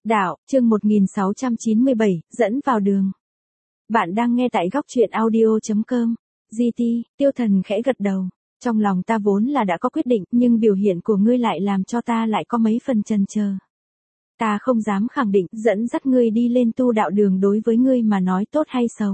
Đạo, chương 1697, dẫn vào đường. Bạn đang nghe tại góc truyện audio.com. GT, Tiêu Thần khẽ gật đầu. Trong lòng ta vốn là đã có quyết định, nhưng biểu hiện của ngươi lại làm cho ta lại có mấy phần chần chờ. Ta không dám khẳng định dẫn dắt ngươi đi lên tu đạo đường đối với ngươi mà nói tốt hay xấu.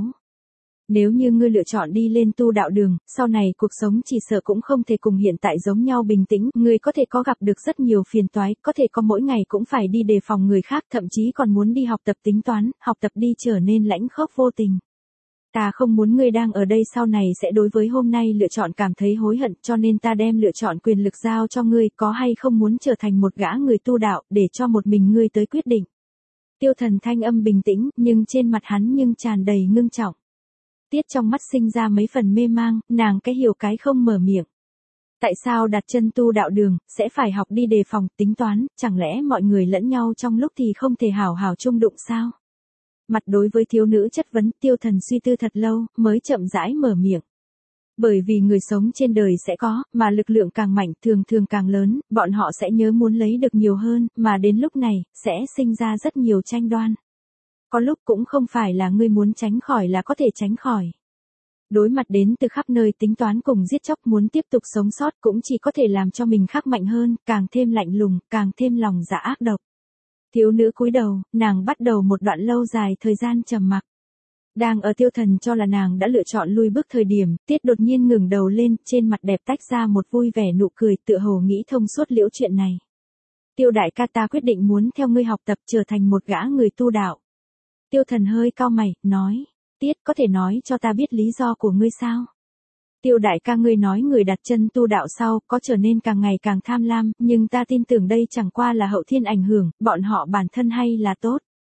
Nếu như ngươi lựa chọn đi lên tu đạo đường, sau này cuộc sống chỉ sợ cũng không thể cùng hiện tại giống nhau bình tĩnh, ngươi có thể có gặp được rất nhiều phiền toái, có thể có mỗi ngày cũng phải đi đề phòng người khác, thậm chí còn muốn đi học tập tính toán, học tập đi trở nên lãnh khốc vô tình. Ta không muốn ngươi đang ở đây sau này sẽ đối với hôm nay lựa chọn cảm thấy hối hận, cho nên ta đem lựa chọn quyền lực giao cho ngươi, có hay không muốn trở thành một gã người tu đạo, để cho một mình ngươi tới quyết định. Tiêu Thần thanh âm bình tĩnh, nhưng trên mặt hắn nhưng tràn đầy ngưng trọng. Tiết trong mắt sinh ra mấy phần mê mang, nàng cái hiểu cái không mở miệng. Tại sao đặt chân tu đạo đường, sẽ phải học đi đề phòng, tính toán, chẳng lẽ mọi người lẫn nhau trong lúc thì không thể hảo hảo chung đụng sao? Mặt đối với thiếu nữ chất vấn, Tiêu Thần suy tư thật lâu, mới chậm rãi mở miệng. Bởi vì người sống trên đời sẽ có, mà lực lượng càng mạnh thường thường càng lớn, bọn họ sẽ nhớ muốn lấy được nhiều hơn, mà đến lúc này, sẽ sinh ra rất nhiều tranh đoan. Có lúc cũng không phải là ngươi muốn tránh khỏi là có thể tránh khỏi. Đối mặt đến từ khắp nơi tính toán cùng giết chóc muốn tiếp tục sống sót cũng chỉ có thể làm cho mình khắc mạnh hơn, càng thêm lạnh lùng, càng thêm lòng dạ ác độc. Thiếu nữ cúi đầu, nàng bắt đầu một đoạn lâu dài thời gian trầm mặc. Đang ở Tiêu Thần cho là nàng đã lựa chọn lui bước thời điểm, Tiết đột nhiên ngừng đầu lên, trên mặt đẹp tách ra một vui vẻ nụ cười, tựa hồ nghĩ thông suốt liễu chuyện này. Tiêu đại ca, ta quyết định muốn theo ngươi học tập trở thành một gã người tu đạo. Tiêu Thần hơi cau mày, nói, Tiết có thể nói cho ta biết lý do của ngươi sao? Tiêu đại ca, ngươi nói người đặt chân tu đạo sau có trở nên càng ngày càng tham lam, nhưng ta tin tưởng đây chẳng qua là hậu thiên ảnh hưởng, bọn họ bản thân hay là tốt.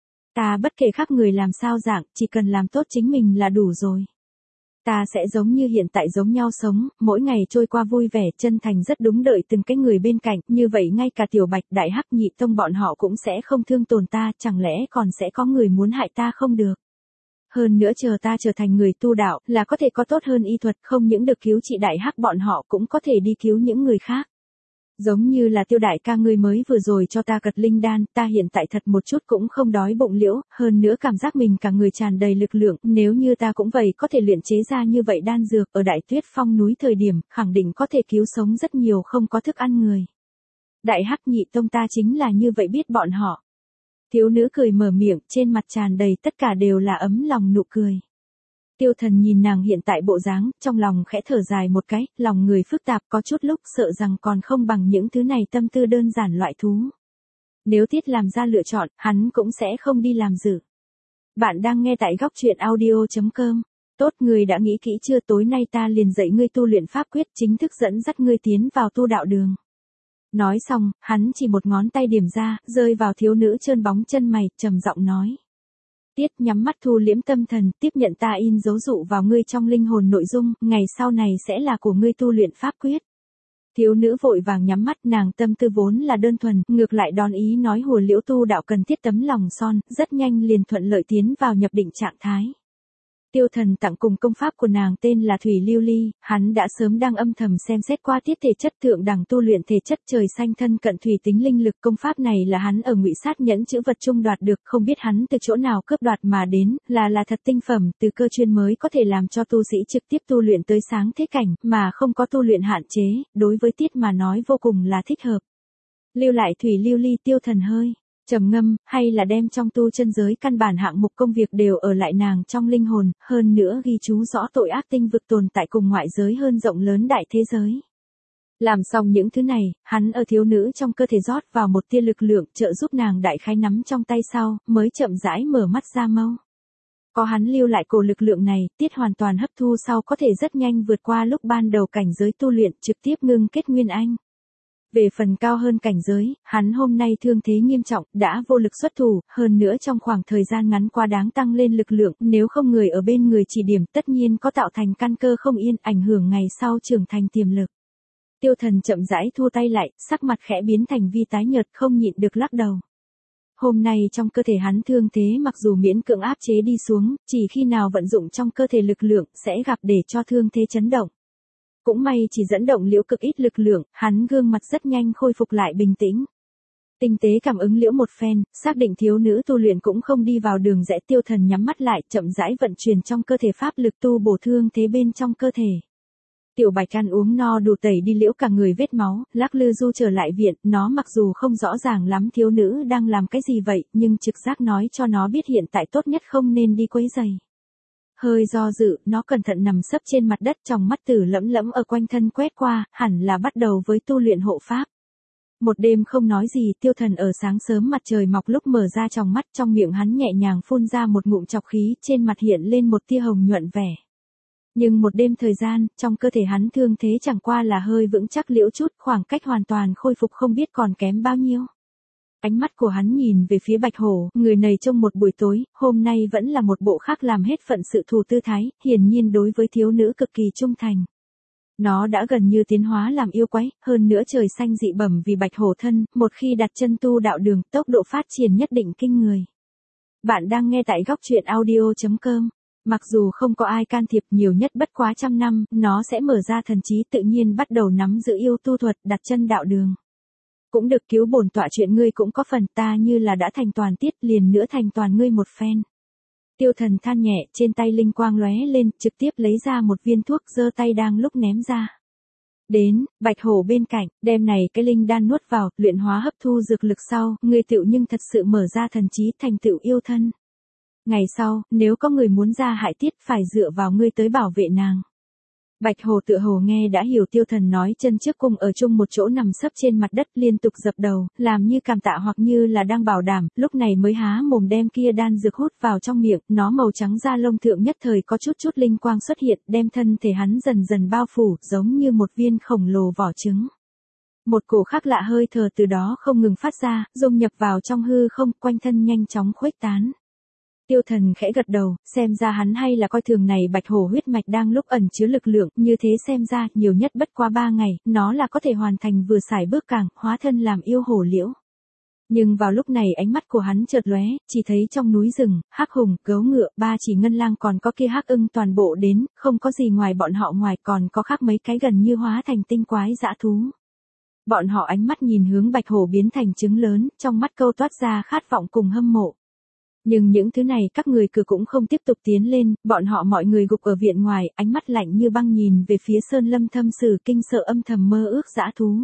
Ta bất kể khác người làm sao dạng, chỉ cần làm tốt chính mình là đủ rồi. Ta sẽ giống như hiện tại giống nhau sống, mỗi ngày trôi qua vui vẻ, chân thành rất đúng đợi từng cái người bên cạnh, như vậy ngay cả Tiểu Bạch, Đại Hắc, Nhị Tông bọn họ cũng sẽ không thương tổn ta, chẳng lẽ còn sẽ có người muốn hại ta không được. Hơn nữa chờ ta trở thành người tu đạo, là có thể có tốt hơn y thuật, không những được cứu trị Đại Hắc bọn họ cũng có thể đi cứu những người khác. Giống như là Tiêu đại ca ngươi mới vừa rồi cho ta cật linh đan, ta hiện tại thật một chút cũng không đói bụng liễu, hơn nữa cảm giác mình cả người tràn đầy lực lượng, nếu như ta cũng vậy có thể luyện chế ra như vậy đan dược, ở Đại Tuyết Phong núi thời điểm, khẳng định có thể cứu sống rất nhiều không có thức ăn người. Đại Hắc, Nhị Tông ta chính là như vậy biết bọn họ. Thiếu nữ cười mở miệng, trên mặt tràn đầy tất cả đều là ấm lòng nụ cười. Tiêu Thần nhìn nàng hiện tại bộ dáng, trong lòng khẽ thở dài một cái, lòng người phức tạp, có chút lúc sợ rằng còn không bằng những thứ này tâm tư đơn giản loại thú. Nếu Tiết làm ra lựa chọn, hắn cũng sẽ không đi làm dự. Bạn đang nghe tại góc truyện audio.com. Tốt, người đã nghĩ kỹ chưa? Tối nay ta liền dạy ngươi tu luyện pháp quyết, chính thức dẫn dắt ngươi tiến vào tu đạo đường. Nói xong, hắn chỉ một ngón tay điểm ra, rơi vào thiếu nữ trơn bóng chân mày, trầm giọng nói. Tiết nhắm mắt thu liễm tâm thần, tiếp nhận ta in dấu dụ vào ngươi trong linh hồn nội dung, ngày sau này sẽ là của ngươi tu luyện pháp quyết. Thiếu nữ vội vàng nhắm mắt, nàng tâm tư vốn là đơn thuần, ngược lại đón ý nói hùa liễu tu đạo cần thiết tấm lòng son, rất nhanh liền thuận lợi tiến vào nhập định trạng thái. Tiêu Thần tặng cùng công pháp của nàng tên là Thủy Lưu Ly, hắn đã sớm đang âm thầm xem xét qua tiết thể chất thượng đẳng tu luyện thể chất trời xanh thân cận thủy tính linh lực, công pháp này là hắn ở Ngụy Sát nhẫn chữ vật trung đoạt được, không biết hắn từ chỗ nào cướp đoạt mà đến, là thật tinh phẩm, từ cơ chuyên mới có thể làm cho tu sĩ trực tiếp tu luyện tới sáng thế cảnh, mà không có tu luyện hạn chế, đối với Tiết mà nói vô cùng là thích hợp. Lưu lại Thủy Lưu Ly, Tiêu Thần hơi trầm ngâm, hay là đem trong tu chân giới căn bản hạng mục công việc đều ở lại nàng trong linh hồn, hơn nữa ghi chú rõ tội ác tinh vực tồn tại cùng ngoại giới hơn rộng lớn đại thế giới. Làm xong những thứ này, hắn ở thiếu nữ trong cơ thể rót vào một tia lực lượng, trợ giúp nàng đại khái nắm trong tay sau, mới chậm rãi mở mắt ra mâu. Có hắn lưu lại cổ lực lượng này, Tiết hoàn toàn hấp thu sau có thể rất nhanh vượt qua lúc ban đầu cảnh giới tu luyện, trực tiếp ngưng kết nguyên anh. Về phần cao hơn cảnh giới, hắn hôm nay thương thế nghiêm trọng, đã vô lực xuất thủ, hơn nữa trong khoảng thời gian ngắn quá đáng tăng lên lực lượng, nếu không người ở bên người chỉ điểm tất nhiên có tạo thành căn cơ không yên, ảnh hưởng ngày sau trưởng thành tiềm lực. Tiêu Thần chậm rãi thua tay lại, sắc mặt khẽ biến thành vi tái nhợt, không nhịn được lắc đầu. Hôm nay trong cơ thể hắn thương thế mặc dù miễn cưỡng áp chế đi xuống, chỉ khi nào vận dụng trong cơ thể lực lượng, sẽ gặp để cho thương thế chấn động. Cũng may chỉ dẫn động liễu cực ít lực lượng, hắn gương mặt rất nhanh khôi phục lại bình tĩnh. Tinh tế cảm ứng liễu một phen, xác định thiếu nữ tu luyện cũng không đi vào đường rẽ, Tiêu Thần nhắm mắt lại, chậm rãi vận chuyển trong cơ thể pháp lực tu bổ thương thế bên trong cơ thể. Tiểu Bạch ăn uống no đủ tẩy đi liễu cả người vết máu, lắc lư du trở lại viện, nó mặc dù không rõ ràng lắm thiếu nữ đang làm cái gì vậy, nhưng trực giác nói cho nó biết hiện tại tốt nhất không nên đi quấy rầy. Hơi do dự, nó cẩn thận nằm sấp trên mặt đất, trong mắt tử lẫm lẫm ở quanh thân quét qua, hẳn là bắt đầu với tu luyện hộ pháp. Một đêm không nói gì, Tiêu Thần ở sáng sớm mặt trời mọc lúc mở ra tròng mắt, trong miệng hắn nhẹ nhàng phun ra một ngụm trọc khí, trên mặt hiện lên một tia hồng nhuận vẻ. Nhưng một đêm thời gian, trong cơ thể hắn thương thế chẳng qua là hơi vững chắc liễu chút, khoảng cách hoàn toàn khôi phục không biết còn kém bao nhiêu. Ánh mắt của hắn nhìn về phía Bạch Hổ, người này trong một buổi tối, hôm nay vẫn là một bộ khác làm hết phận sự thù tư thái, hiển nhiên đối với thiếu nữ cực kỳ trung thành. Nó đã gần như tiến hóa làm yêu quái, hơn nữa trời xanh dị bẩm vì Bạch Hổ thân, một khi đặt chân tu đạo đường, tốc độ phát triển nhất định kinh người. Bạn đang nghe tại góc truyện audio.com. Mặc dù không có ai can thiệp, nhiều nhất bất quá 100 năm, nó sẽ mở ra thần trí tự nhiên bắt đầu nắm giữ yêu tu thuật, đặt chân đạo đường. Cũng được, cứu bổn tọa chuyện ngươi cũng có phần, ta như là đã thành toàn tiết, liền nữa thành toàn ngươi một phen. Tiêu Thần than nhẹ, trên tay linh quang lóe lên, trực tiếp lấy ra một viên thuốc, giơ tay đang lúc ném ra. Đến, Bạch Hổ bên cạnh, đem này cái linh đan nuốt vào, luyện hóa hấp thu dược lực sau, ngươi tựu nhưng thật sự mở ra thần trí, thành tựu yêu thân. Ngày sau, nếu có người muốn ra hại tiết, phải dựa vào ngươi tới bảo vệ nàng. Bạch Hổ tựa hồ nghe đã hiểu Tiêu Thần nói, chân trước cùng ở chung một chỗ nằm sấp trên mặt đất, liên tục dập đầu, làm như cảm tạ hoặc như là đang bảo đảm, lúc này mới há mồm đem kia đan dược hút vào trong miệng, nó màu trắng da lông thượng nhất thời có chút linh quang xuất hiện, đem thân thể hắn dần dần bao phủ, giống như một viên khổng lồ vỏ trứng. Một cổ khác lạ hơi thở từ đó không ngừng phát ra, dung nhập vào trong hư không, quanh thân nhanh chóng khuếch tán. Tiêu Thần khẽ gật đầu, xem ra hắn hay là coi thường này Bạch Hổ huyết mạch đang lúc ẩn chứa lực lượng, như thế xem ra, nhiều nhất bất qua 3 ngày, nó là có thể hoàn thành vừa xài bước càng, hóa thân làm yêu hổ liễu. Nhưng vào lúc này ánh mắt của hắn chợt lóe, chỉ thấy trong núi rừng, hắc hùng, gấu ngựa, 3 chỉ ngân lang còn có kia hắc ưng toàn bộ đến, không có gì ngoài bọn họ, ngoài còn có khác mấy cái gần như hóa thành tinh quái dã thú. Bọn họ ánh mắt nhìn hướng Bạch Hổ biến thành trứng lớn, trong mắt câu toát ra khát vọng cùng hâm mộ. Nhưng những thứ này các người cửa cũng không tiếp tục tiến lên, bọn họ mọi người gục ở viện ngoài, ánh mắt lạnh như băng nhìn về phía sơn lâm thâm sử, kinh sợ âm thầm mơ ước dã thú.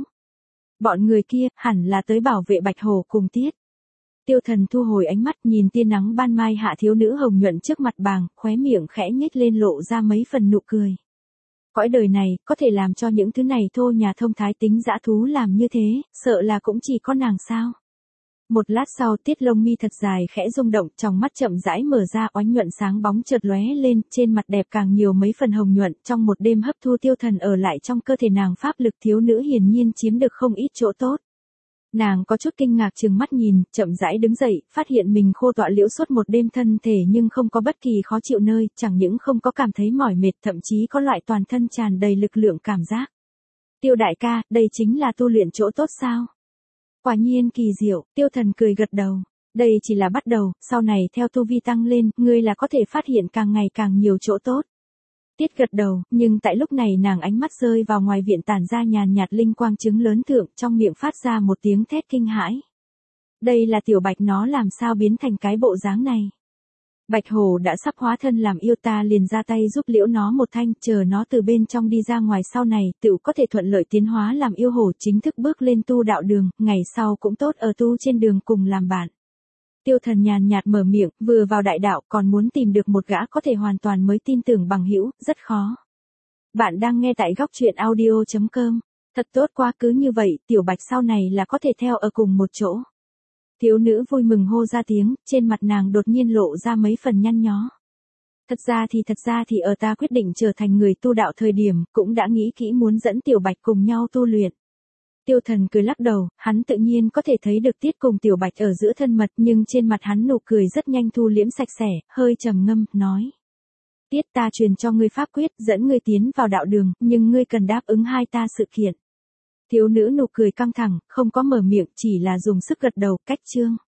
Bọn người kia, hẳn là tới bảo vệ Bạch Hổ cùng tiết. Tiêu Thần thu hồi ánh mắt, nhìn tia nắng ban mai hạ thiếu nữ hồng nhuận trước mặt bàng, khóe miệng khẽ nhếch lên lộ ra mấy phần nụ cười. Cõi đời này, có thể làm cho những thứ này thô nhà thông thái tính dã thú làm như thế, sợ là cũng chỉ có nàng sao. Một lát sau, tiết lông mi thật dài khẽ rung động, trong mắt chậm rãi mở ra, oánh nhuận sáng bóng chợt lóe lên, trên mặt đẹp càng nhiều mấy phần hồng nhuận, trong một đêm hấp thu Tiêu Thần ở lại trong cơ thể nàng, pháp lực thiếu nữ hiển nhiên chiếm được không ít chỗ tốt. Nàng có chút kinh ngạc trừng mắt nhìn, chậm rãi đứng dậy, phát hiện mình khô tọa liễu suốt một đêm thân thể nhưng không có bất kỳ khó chịu nơi, chẳng những không có cảm thấy mỏi mệt, thậm chí có loại toàn thân tràn đầy lực lượng cảm giác. Tiêu đại ca, đây chính là tu luyện chỗ tốt sao? Quả nhiên kỳ diệu, Tiêu Thần cười gật đầu. Đây chỉ là bắt đầu, sau này theo tu vi tăng lên, ngươi là có thể phát hiện càng ngày càng nhiều chỗ tốt. Tiết gật đầu, nhưng tại lúc này nàng ánh mắt rơi vào ngoài viện tản ra nhàn nhạt linh quang trứng lớn thượng, trong miệng phát ra một tiếng thét kinh hãi. Đây là Tiểu Bạch, nó làm sao biến thành cái bộ dáng này? Bạch Hổ đã sắp hóa thân làm yêu, ta liền ra tay giúp liễu nó một thanh, chờ nó từ bên trong đi ra ngoài, sau này, tự có thể thuận lợi tiến hóa làm yêu hổ, chính thức bước lên tu đạo đường, ngày sau cũng tốt ở tu trên đường cùng làm bạn. Tiêu Thần nhàn nhạt mở miệng, vừa vào đại đạo còn muốn tìm được một gã có thể hoàn toàn mới tin tưởng bằng hữu, rất khó. Bạn đang nghe tại góc truyện audio.com. Thật tốt quá, cứ như vậy, Tiểu Bạch sau này là có thể theo ở cùng một chỗ. Thiếu nữ vui mừng hô ra tiếng, trên mặt nàng đột nhiên lộ ra mấy phần nhăn nhó. Thật ra thì ở ta quyết định trở thành người tu đạo thời điểm, cũng đã nghĩ kỹ muốn dẫn Tiểu Bạch cùng nhau tu luyện. Tiêu Thần cười lắc đầu, hắn tự nhiên có thể thấy được Tiết cùng Tiểu Bạch ở giữa thân mật, nhưng trên mặt hắn nụ cười rất nhanh thu liễm sạch sẽ, hơi trầm ngâm, nói. Tiết, ta truyền cho ngươi pháp quyết, dẫn ngươi tiến vào đạo đường, nhưng ngươi cần đáp ứng hai ta sự kiện. Thiếu nữ nụ cười căng thẳng, không có mở miệng, chỉ là dùng sức gật đầu, cách chương.